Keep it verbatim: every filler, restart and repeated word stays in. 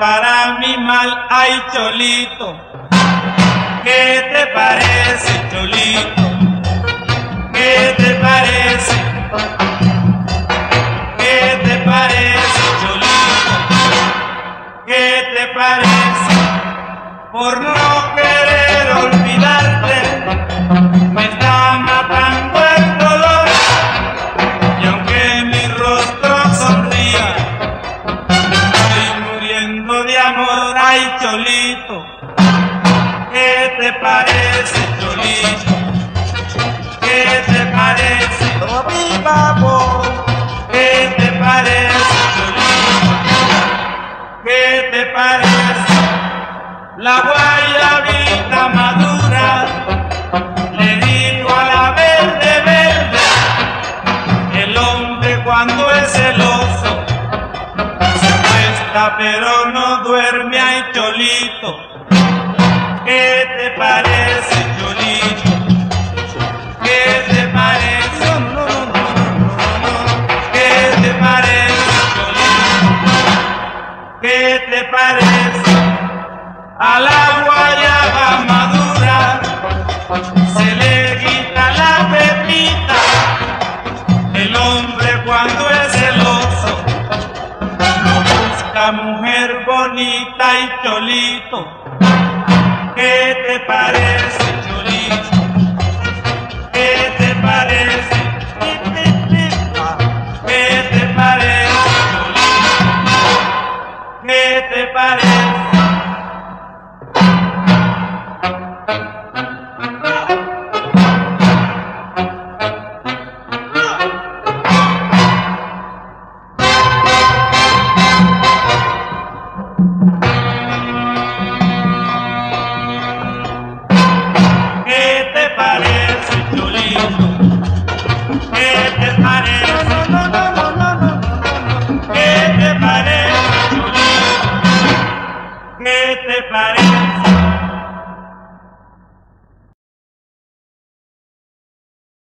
para mi mal, ay Cholito. ¿Qué te parece, Cholito? ¿Qué te parece? ¿Qué te parece, Cholito? ¿Qué te parece? Por no querer olvidarte, me está matando el dolor. Y aunque mi rostro sonría, estoy muriendo de amor, ay Cholito. ¿Qué te parece, Cholito? ¿Qué te parece? ¿Qué te parece, Cholito? ¿Qué te parece? La guayabita madura le dijo a la verde verde, el hombre cuando es celoso se acuesta pero no duerme, ay Cholito. ¿Qué te parece, Cholito? ¿Qué te parece? No, no, no, no, no. ¿Qué te parece, Cholito? ¿Qué te parece? A la guayaba madura se le quita la pepita. El hombre cuando es celoso no busca mujer bonita, y Cholito. ¿Qué te parece, Cholito? ¿Qué te parece? ¿Qué te parece, Cholito? ¿Qué te parece? ¿Qué te parece, Cholito? ¿Qué te parece? No, no, no, no, no, no. ¿Qué te parece, Cholito? ¿Qué te parece?